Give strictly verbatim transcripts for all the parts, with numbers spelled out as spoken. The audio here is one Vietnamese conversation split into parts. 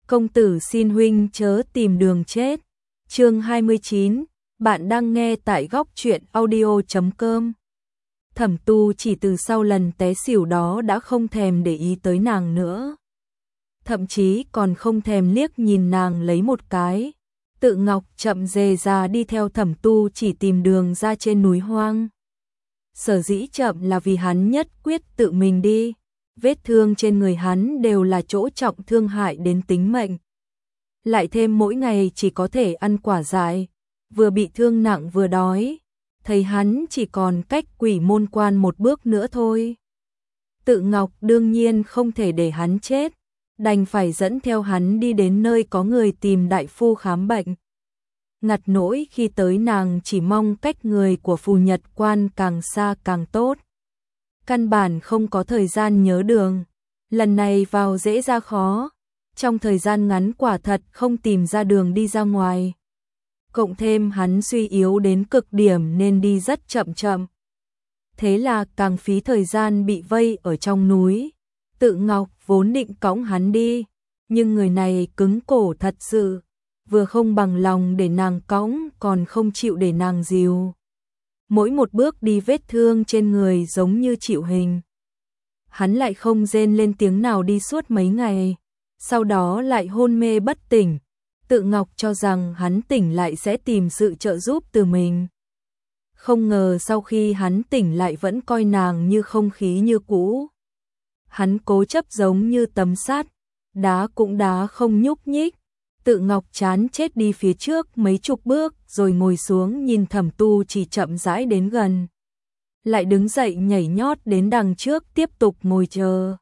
Công tử xin huynh chớ tìm đường chết. Chương hai mươi chín, bạn đang nghe tại góc truyện audio chấm com. Thẩm Tu chỉ từ sau lần té xỉu đó đã không thèm để ý tới nàng nữa. Thậm chí còn không thèm liếc nhìn nàng lấy một cái. Tự Ngọc chậm rề ra đi theo Thẩm Tu chỉ tìm đường ra trên núi hoang. Sở dĩ chậm là vì hắn nhất quyết tự mình đi. Vết thương trên người hắn đều là chỗ trọng thương hại đến tính mệnh. Lại thêm mỗi ngày chỉ có thể ăn quả dại, vừa bị thương nặng vừa đói, thấy hắn chỉ còn cách quỷ môn quan một bước nữa thôi. Tự Ngọc đương nhiên không thể để hắn chết, đành phải dẫn theo hắn đi đến nơi có người tìm đại phu khám bệnh. Ngặt nỗi khi tới nàng chỉ mong cách người của phù Nhật Quan càng xa càng tốt. Căn bản không có thời gian nhớ đường, lần này vào dễ ra khó, trong thời gian ngắn quả thật không tìm ra đường đi ra ngoài. Cộng thêm hắn suy yếu đến cực điểm nên đi rất chậm chậm. Thế là càng phí thời gian bị vây ở trong núi. Tự Ngọc vốn định cõng hắn đi, nhưng người này cứng cổ thật sự, vừa không bằng lòng để nàng cõng còn không chịu để nàng dìu. Mỗi một bước đi vết thương trên người giống như chịu hình. Hắn lại không rên lên tiếng nào đi suốt mấy ngày, sau đó lại hôn mê bất tỉnh. Tự Ngọc cho rằng hắn tỉnh lại sẽ tìm sự trợ giúp từ mình. Không ngờ sau khi hắn tỉnh lại vẫn coi nàng như không khí như cũ. Hắn cố chấp giống như tấm sắt, đá cũng đá không nhúc nhích. Tự Ngọc chán chết đi phía trước mấy chục bước rồi ngồi xuống nhìn Thẩm Tu chỉ chậm rãi đến gần. Lại đứng dậy nhảy nhót đến đằng trước tiếp tục ngồi chờ.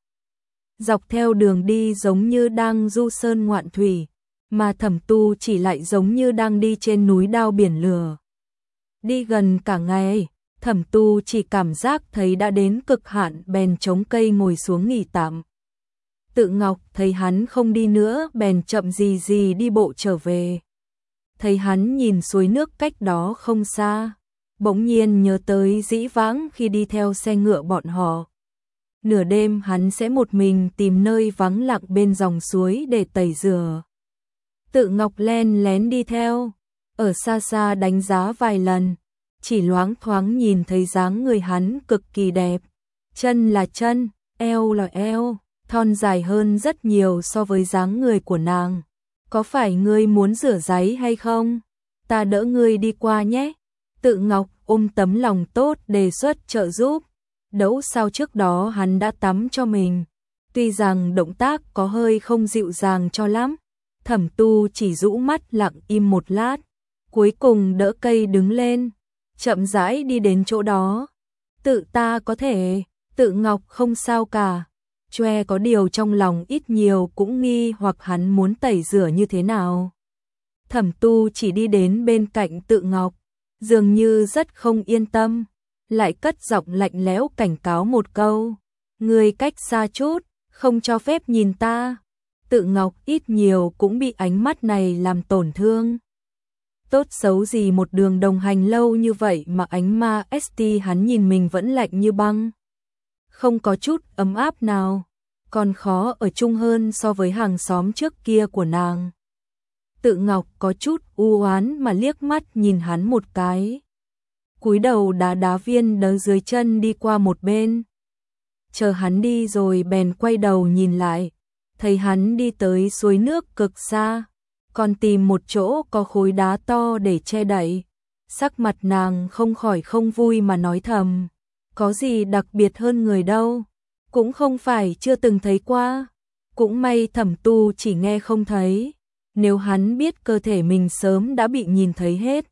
Dọc theo đường đi giống như đang du sơn ngoạn thủy, mà Thẩm Tu chỉ lại giống như đang đi trên núi đao biển lửa. Đi gần cả ngày, Thẩm Tu chỉ cảm giác thấy đã đến cực hạn bèn chống cây ngồi xuống nghỉ tạm. Tự Ngọc thấy hắn không đi nữa bèn chậm gì gì đi bộ trở về. Thấy hắn nhìn suối nước cách đó không xa, bỗng nhiên nhớ tới dĩ vãng khi đi theo xe ngựa bọn họ. Nửa đêm hắn sẽ một mình tìm nơi vắng lặng bên dòng suối để tẩy rửa. Tự Ngọc len lén đi theo, ở xa xa đánh giá vài lần, chỉ loáng thoáng nhìn thấy dáng người hắn cực kỳ đẹp. Chân là chân, eo là eo, thon dài hơn rất nhiều so với dáng người của nàng. Có phải ngươi muốn rửa giấy hay không? Ta đỡ ngươi đi qua nhé. Tự Ngọc ôm tấm lòng tốt đề xuất trợ giúp. Dẫu sao trước đó hắn đã tắm cho mình. Tuy rằng động tác có hơi không dịu dàng cho lắm. Thẩm Tu chỉ rũ mắt lặng im một lát. Cuối cùng đỡ cây đứng lên, chậm rãi đi đến chỗ đó. Tự ta có thể. Tự Ngọc không sao cả. Choe có điều trong lòng ít nhiều cũng nghi hoặc hắn muốn tẩy rửa như thế nào. Thẩm Tu chỉ đi đến bên cạnh Tự Ngọc, dường như rất không yên tâm, lại cất giọng lạnh lẽo cảnh cáo một câu. Ngươi cách xa chút, không cho phép nhìn ta. Tự Ngọc ít nhiều cũng bị ánh mắt này làm tổn thương. Tốt xấu gì một đường đồng hành lâu như vậy mà ánh ma ét tê hắn nhìn mình vẫn lạnh như băng. Không có chút ấm áp nào, còn khó ở chung hơn so với hàng xóm trước kia của nàng. Tự Ngọc có chút u oán mà liếc mắt nhìn hắn một cái. Cúi đầu đá đá viên đỡ dưới chân đi qua một bên. Chờ hắn đi rồi bèn quay đầu nhìn lại, thấy hắn đi tới suối nước cực xa, còn tìm một chỗ có khối đá to để che đậy. Sắc mặt nàng không khỏi không vui mà nói thầm. Có gì đặc biệt hơn người đâu, cũng không phải chưa từng thấy qua. Cũng may Thẩm Tu chỉ nghe không thấy, nếu hắn biết cơ thể mình sớm đã bị nhìn thấy hết,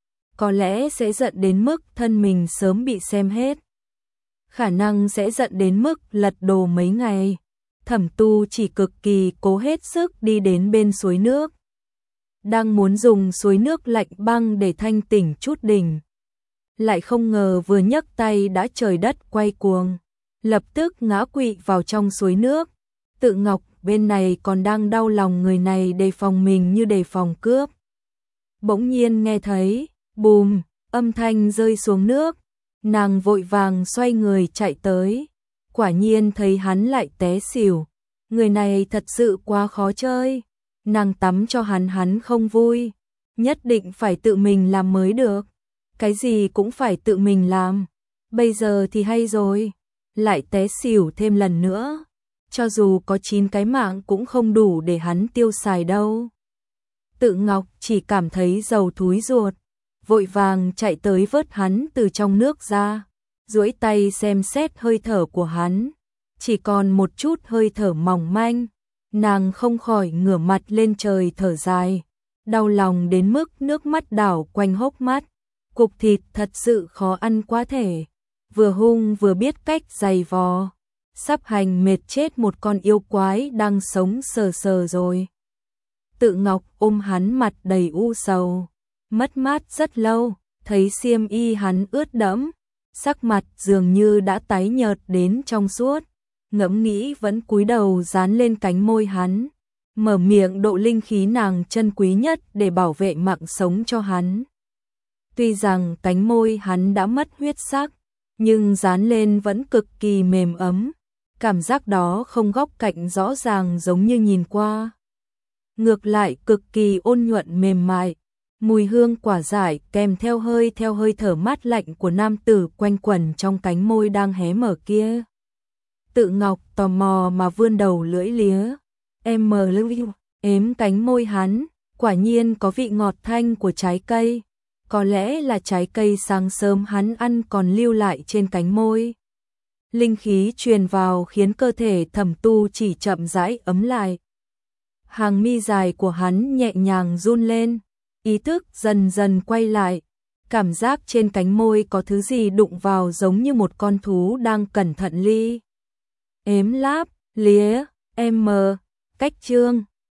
có lẽ sẽ giận đến mức thân mình sớm bị xem hết. Khả năng sẽ giận đến mức lật đồ mấy ngày. Thẩm Tu chỉ cực kỳ cố hết sức đi đến bên suối nước. Đang muốn dùng suối nước lạnh băng để thanh tỉnh chút đỉnh. Lại không ngờ vừa nhấc tay đã trời đất quay cuồng, lập tức ngã quỵ vào trong suối nước. Tự Ngọc bên này còn đang đau lòng người này đề phòng mình như đề phòng cướp. Bỗng nhiên nghe thấy, bùm, âm thanh rơi xuống nước. Nàng vội vàng xoay người chạy tới. Quả nhiên thấy hắn lại té xỉu. Người này thật sự quá khó chơi. nàng tắm cho hắn hắn không vui, nhất định phải tự mình làm mới được, cái gì cũng phải tự mình làm, bây giờ thì hay rồi, lại té xỉu thêm lần nữa, cho dù có chín cái mạng cũng không đủ để hắn tiêu xài đâu. Tự Ngọc chỉ cảm thấy dầu thúi ruột, vội vàng chạy tới vớt hắn từ trong nước ra, duỗi tay xem xét hơi thở của hắn, chỉ còn một chút hơi thở mỏng manh, nàng không khỏi ngửa mặt lên trời thở dài, đau lòng đến mức nước mắt đảo quanh hốc mắt, cục thịt thật sự khó ăn quá thể, vừa hung vừa biết cách giày vò, sắp hành mệt chết một con yêu quái đang sống sờ sờ rồi. Tự Ngọc ôm hắn mặt đầy u sầu, mất mát rất lâu, thấy xiêm y hắn ướt đẫm, sắc mặt dường như đã tái nhợt đến trong suốt, ngẫm nghĩ vẫn cúi đầu dán lên cánh môi hắn, mở miệng độ linh khí nàng chân quý nhất để bảo vệ mạng sống cho hắn. Tuy rằng cánh môi hắn đã mất huyết sắc, nhưng dán lên vẫn cực kỳ mềm ấm, cảm giác đó không góc cạnh rõ ràng giống như nhìn qua. Ngược lại cực kỳ ôn nhuận mềm mại, mùi hương quả dại kèm theo hơi theo hơi thở mát lạnh của nam tử quanh quẩn trong cánh môi đang hé mở kia. Tự Ngọc tò mò mà vươn đầu lưỡi lía, em mờ lưu ếm cánh môi hắn, quả nhiên có vị ngọt thanh của trái cây, có lẽ là trái cây sáng sớm hắn ăn còn lưu lại trên cánh môi. Linh khí truyền vào khiến cơ thể Thẩm Tu chỉ chậm rãi ấm lại. Hàng mi dài của hắn nhẹ nhàng run lên, ý thức dần dần quay lại, cảm giác trên cánh môi có thứ gì đụng vào giống như một con thú đang cẩn thận li ếm láp, lía, em mờ, cách chương